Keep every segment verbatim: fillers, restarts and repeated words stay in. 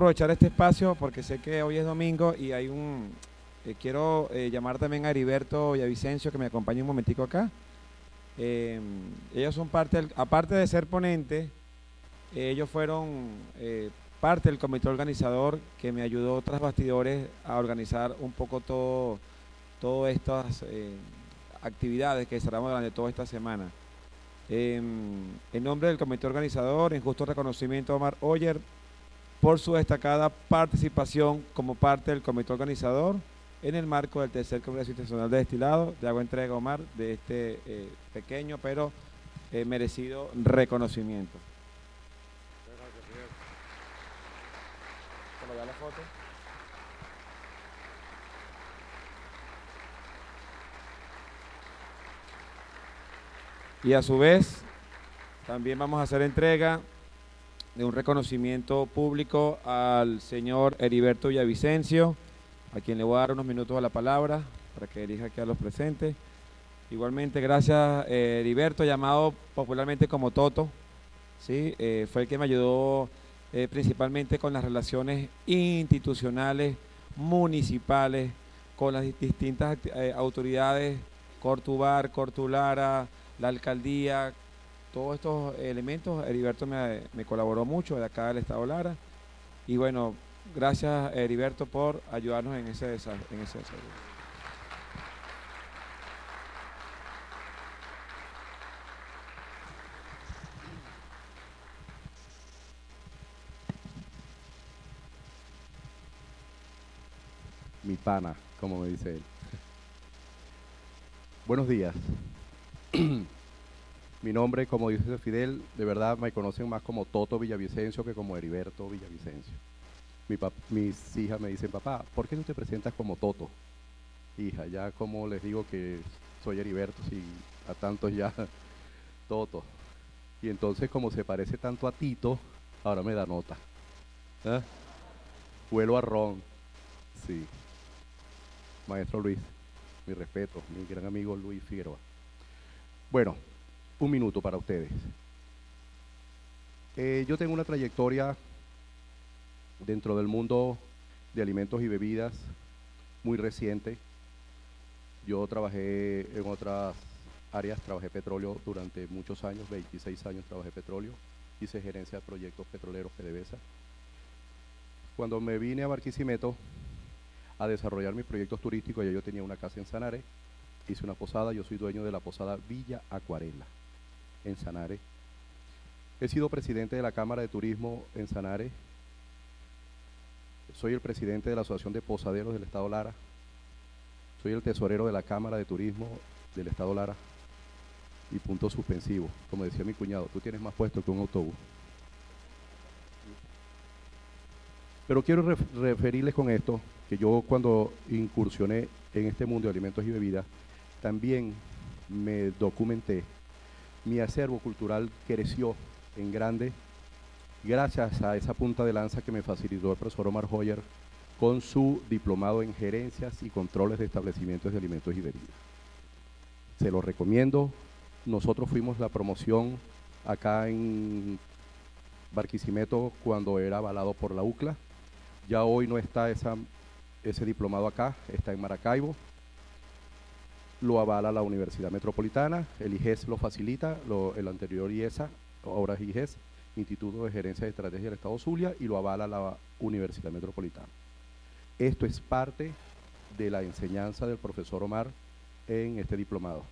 aprovechar este espacio porque sé que hoy es domingo y hay un... eh, quiero eh, llamar también a Heriberto Villavicencio que me acompañe un momentico acá. Eh, ellos son parte, del, aparte de ser ponentes, eh, ellos fueron eh, parte del comité organizador que me ayudó tras bastidores a organizar un poco todo, todas estas eh, actividades que desarrollamos durante toda esta semana. Eh, en nombre del comité organizador, en justo reconocimiento a Omar Oyer por su destacada participación como parte del comité organizador en el marco del tercer Congreso Internacional de Destilado, le hago entrega, Omar, de este eh, pequeño pero eh, merecido reconocimiento. ¿Cómo da la foto? Y a su vez, también vamos a hacer entrega de un reconocimiento público al señor Heriberto Villavicencio, a quien le voy a dar unos minutos a la palabra para que dirija aquí a los presentes. Igualmente, gracias eh, Heriberto, llamado popularmente como Toto, ¿sí? Eh, fue el que me ayudó eh, principalmente con las relaciones institucionales, municipales, con las distintas eh, autoridades, Cortubar, Cortulara, la alcaldía, todos estos elementos. Heriberto me, me colaboró mucho de acá del Estado Lara. Y bueno, gracias Heriberto por ayudarnos en ese desarrollo. En ese desarrollo. Mi pana, como me dice él. Buenos días. Mi nombre, como dice Fidel, de verdad me conocen más como Toto Villavicencio que como Heriberto Villavicencio. Mi mis hijas me dicen, papá, ¿por qué tú te presentas como Toto? Hija, ya como les digo que soy Heriberto, si a tantos ya Toto. Y entonces como se parece tanto a Tito, ahora me da nota. ¿Eh? Vuelo a ron, sí. Maestro Luis, mi respeto, mi gran amigo Luis Figueroa. Bueno, un minuto para ustedes. Eh, yo tengo una trayectoria dentro del mundo de alimentos y bebidas muy reciente. Yo trabajé en otras áreas, trabajé petróleo durante muchos años, veintiséis años trabajé petróleo, hice gerencia de proyectos petroleros PDVSA. Cuando me vine a Barquisimeto a desarrollar mis proyectos turísticos, ya yo tenía una casa en Sanare, hice una posada, yo soy dueño de la posada Villa Acuarela, en Sanare. He sido presidente de la Cámara de Turismo en Sanare, soy el presidente de la Asociación de Posaderos del Estado Lara, soy el tesorero de la Cámara de Turismo del Estado Lara, y punto suspensivo, como decía mi cuñado, tú tienes más puesto que un autobús. Pero quiero ref referirles con esto, que yo cuando incursioné en este mundo de alimentos y bebidas, también me documenté, mi acervo cultural creció en grande gracias a esa punta de lanza que me facilitó el profesor Omar Hoyer con su diplomado en gerencias y controles de establecimientos de alimentos y bebidas. Se lo recomiendo. Nosotros fuimos la promoción acá en Barquisimeto cuando era avalado por la U C L A. Ya hoy no está esa, ese diplomado acá, está en Maracaibo. Lo avala la Universidad Metropolitana, el I G E S lo facilita, lo, el anterior I E S A, ahora es I G E S, Instituto de Gerencia de Estrategia del Estado Zulia, y lo avala la Universidad Metropolitana. Esto es parte de la enseñanza del profesor Omar en este diplomado.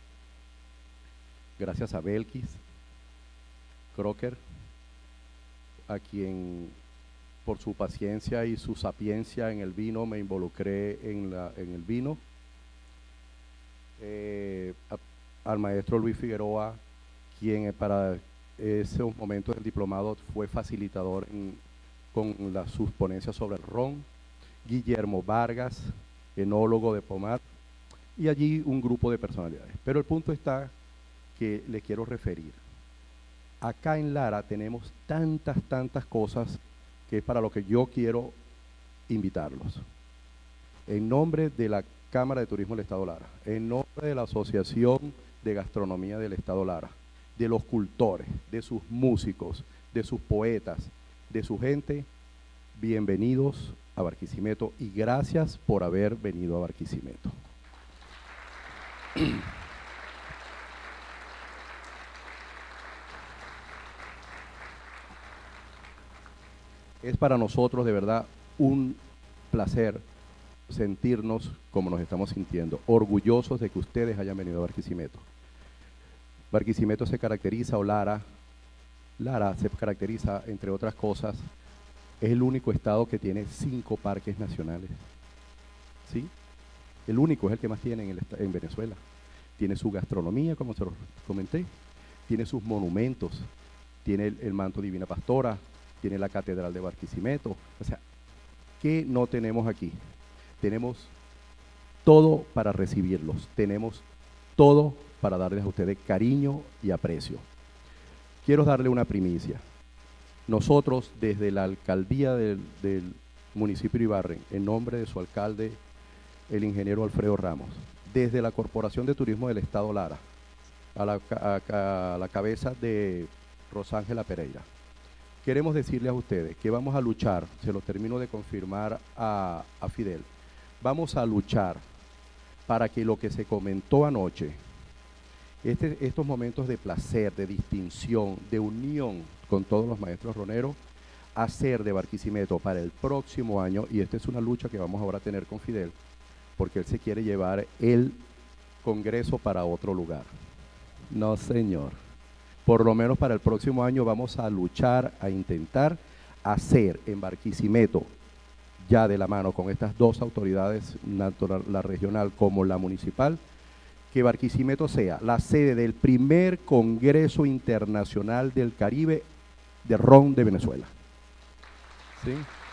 Gracias a Belkis Crocker, a quien por su paciencia y su sapiencia en el vino me involucré en, la, en el vino. Eh, a, al maestro Luis Figueroa, quien para esos momentos del diplomado fue facilitador en, con la, sus ponencias sobre el ron. Guillermo Vargas, enólogo de Pomar, y allí un grupo de personalidades. Pero el punto está que le quiero referir. Acá en Lara tenemos tantas, tantas cosas que es para lo que yo quiero invitarlos. En nombre de la Cámara de Turismo del Estado Lara, en nombre de la Asociación de Gastronomía del Estado Lara, de los cultores, de sus músicos, de sus poetas, de su gente, bienvenidos a Barquisimeto y gracias por haber venido a Barquisimeto. Es para nosotros de verdad un placer sentirnos como nos estamos sintiendo, orgullosos de que ustedes hayan venido a Barquisimeto. Barquisimeto se caracteriza, o Lara, Lara se caracteriza, entre otras cosas, es el único estado que tiene cinco parques nacionales. ¿Sí? El único, es el que más tiene en, el, en Venezuela. Tiene su gastronomía, como se los comenté, tiene sus monumentos, tiene el, el manto Divina Pastora, tiene la Catedral de Barquisimeto. O sea, ¿qué no tenemos aquí? Tenemos todo para recibirlos, tenemos todo para darles a ustedes cariño y aprecio. Quiero darle una primicia. Nosotros, desde la alcaldía del, del municipio de Ibarren, en nombre de su alcalde, el ingeniero Alfredo Ramos, desde la Corporación de Turismo del Estado Lara, a la, a, a la cabeza de Rosángela Pereira, queremos decirles a ustedes que vamos a luchar, se lo termino de confirmar a, a Fidel, vamos a luchar para que lo que se comentó anoche, este, estos momentos de placer, de distinción, de unión con todos los maestros roneros, hacer de Barquisimeto para el próximo año, y esta es una lucha que vamos ahora a tener con Fidel, porque él se quiere llevar el congreso para otro lugar. No, señor. Por lo menos para el próximo año vamos a luchar, a intentar hacer en Barquisimeto, ya de la mano con estas dos autoridades, tanto la regional como la municipal, que Barquisimeto sea la sede del primer Congreso Internacional del Caribe de Ron de Venezuela. ¿Sí?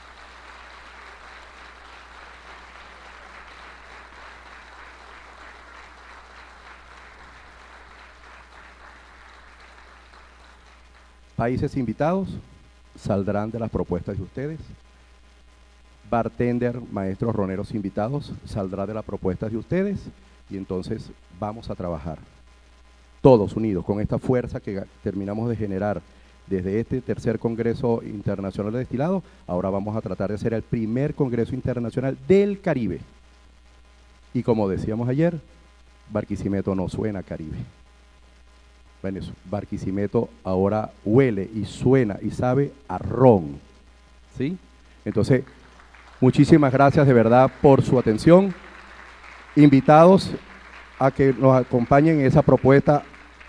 Países invitados saldrán de las propuestas de ustedes. Bartender, maestros roneros invitados, saldrá de las propuestas de ustedes. Y entonces vamos a trabajar todos unidos con esta fuerza que terminamos de generar desde este tercer Congreso Internacional de Destilado. Ahora vamos a tratar de hacer el primer Congreso Internacional del Caribe. Y como decíamos ayer, Barquisimeto no suena a Caribe. Bueno, Barquisimeto ahora huele y suena y sabe a ron. ¿Sí? Entonces, muchísimas gracias de verdad por su atención. Invitados a que nos acompañen en esa propuesta.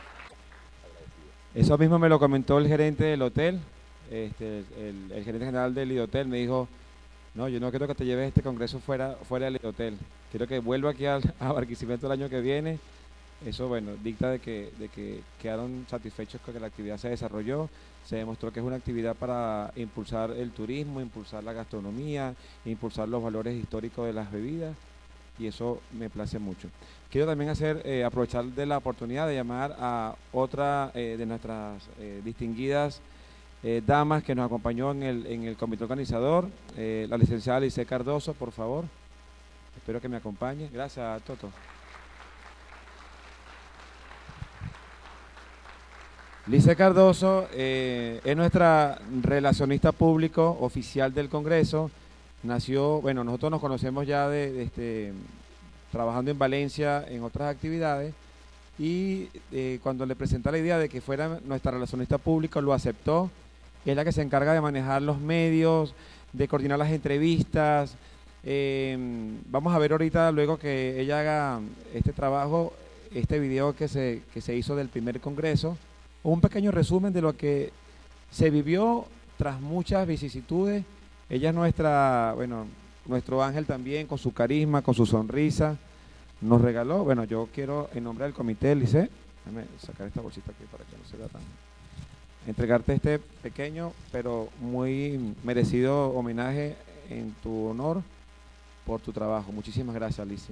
Eso mismo me lo comentó el gerente del hotel, este, el, el gerente general del Lidotel me dijo, no, yo no quiero que te lleves este congreso fuera, fuera del Lidotel, quiero que vuelva aquí a, a Barquisimeto el año que viene. Eso, bueno, dicta de que, de que quedaron satisfechos con que la actividad se desarrolló, se demostró que es una actividad para impulsar el turismo, impulsar la gastronomía, impulsar los valores históricos de las bebidas, y eso me place mucho. Quiero también hacer, eh, aprovechar de la oportunidad de llamar a otra eh, de nuestras eh, distinguidas eh, damas que nos acompañó en el, en el comité organizador, eh, la licenciada Lice Cardoso, por favor. Espero que me acompañe. Gracias, Toto. Lice Cardoso eh, es nuestra relacionista público oficial del Congreso. Nació, bueno, nosotros nos conocemos ya de, de este, trabajando en Valencia en otras actividades, y eh, cuando le presenté la idea de que fuera nuestra relacionista pública, lo aceptó. Es la que se encarga de manejar los medios, de coordinar las entrevistas. Eh, vamos a ver ahorita, luego que ella haga este trabajo, este video que se, que se hizo del primer congreso, un pequeño resumen de lo que se vivió tras muchas vicisitudes. Ella es nuestra, bueno, nuestro ángel también, con su carisma, con su sonrisa. Nos regaló, bueno, yo quiero, en nombre del comité, Lice, déjame sacar esta bolsita aquí para que no se vea tan... entregarte este pequeño, pero muy merecido homenaje en tu honor por tu trabajo. Muchísimas gracias, Lice.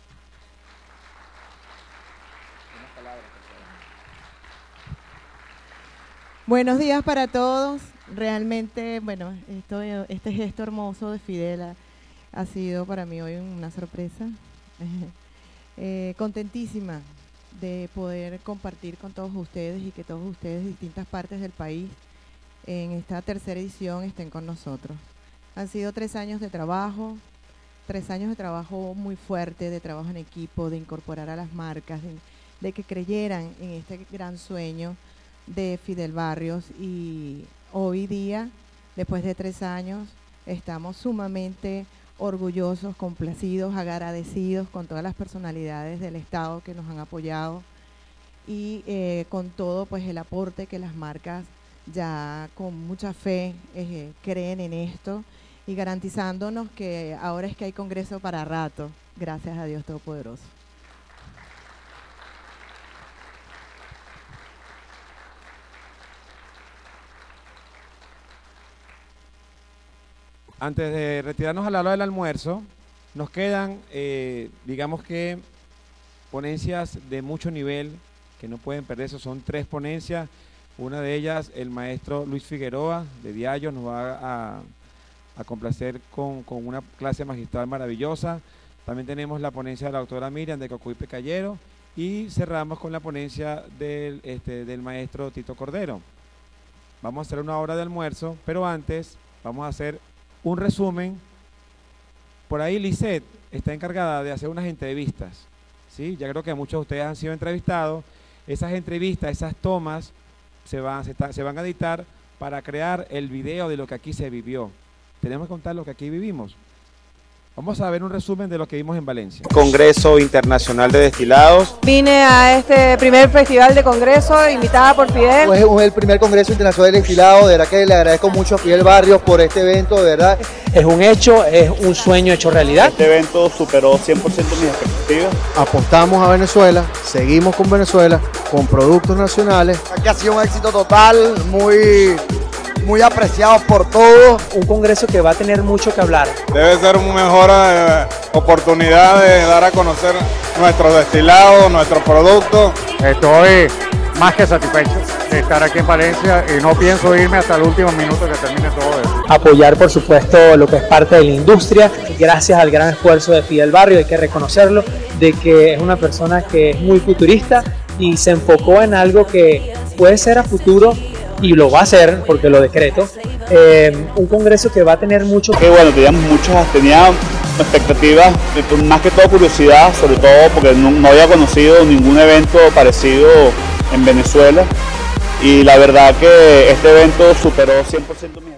Buenos días para todos. Realmente, bueno, esto, este gesto hermoso de Fidel ha, ha sido para mí hoy una sorpresa. eh, contentísima de poder compartir con todos ustedes y que todos ustedes de distintas partes del país en esta tercera edición estén con nosotros. Han sido tres años de trabajo, tres años de trabajo muy fuerte, de trabajo en equipo, de incorporar a las marcas, de, de que creyeran en este gran sueño de Fidel Barrios, y hoy día, después de tres años, estamos sumamente orgullosos, complacidos, agradecidos con todas las personalidades del Estado que nos han apoyado y eh, con todo pues el aporte que las marcas ya con mucha fe eh, creen en esto y garantizándonos que ahora es que hay congreso para rato, gracias a Dios Todopoderoso. Antes de retirarnos a la hora del almuerzo, nos quedan, eh, digamos que, ponencias de mucho nivel que no pueden perderse. Son tres ponencias. Una de ellas, el maestro Luis Figueroa de Diallo nos va a, a complacer con, con una clase magistral maravillosa. También tenemos la ponencia de la doctora Miriam de Cocuy Pecallero y cerramos con la ponencia del, este, del maestro Tito Cordero. Vamos a hacer una hora de almuerzo, pero antes vamos a hacer un resumen. Por ahí Lisette está encargada de hacer unas entrevistas, ¿sí? Ya creo que muchos de ustedes han sido entrevistados. Esas entrevistas, esas tomas se van, se, está, se van a editar para crear el video de lo que aquí se vivió. Tenemos que contar lo que aquí vivimos. Vamos a ver un resumen de lo que vimos en Valencia. Congreso Internacional de Destilados. Vine a este primer festival de congreso, invitada por Fidel. Pues es el primer Congreso Internacional de Destilados, de verdad que le agradezco mucho a Fidel Barrios por este evento, de verdad. Es un hecho, es un sueño hecho realidad. Este evento superó cien por ciento mis expectativas. Apostamos a Venezuela, seguimos con Venezuela, con productos nacionales. Aquí ha sido un éxito total, muy... muy apreciado por todos. Un congreso que va a tener mucho que hablar. Debe ser una mejor eh, oportunidad de dar a conocer nuestros destilados, nuestros productos. Estoy más que satisfecho de estar aquí en Valencia y no pienso irme hasta el último minuto que termine todo eso. Apoyar, por supuesto, lo que es parte de la industria. Gracias al gran esfuerzo de Fidel Barrio, hay que reconocerlo, de que es una persona que es muy futurista y se enfocó en algo que puede ser a futuro, y lo va a hacer porque lo decreto, eh, un congreso que va a tener mucho... Que bueno, teníamos muchas, tenía expectativas, más que todo curiosidad, sobre todo porque no, no había conocido ningún evento parecido en Venezuela y la verdad que este evento superó cien por ciento mi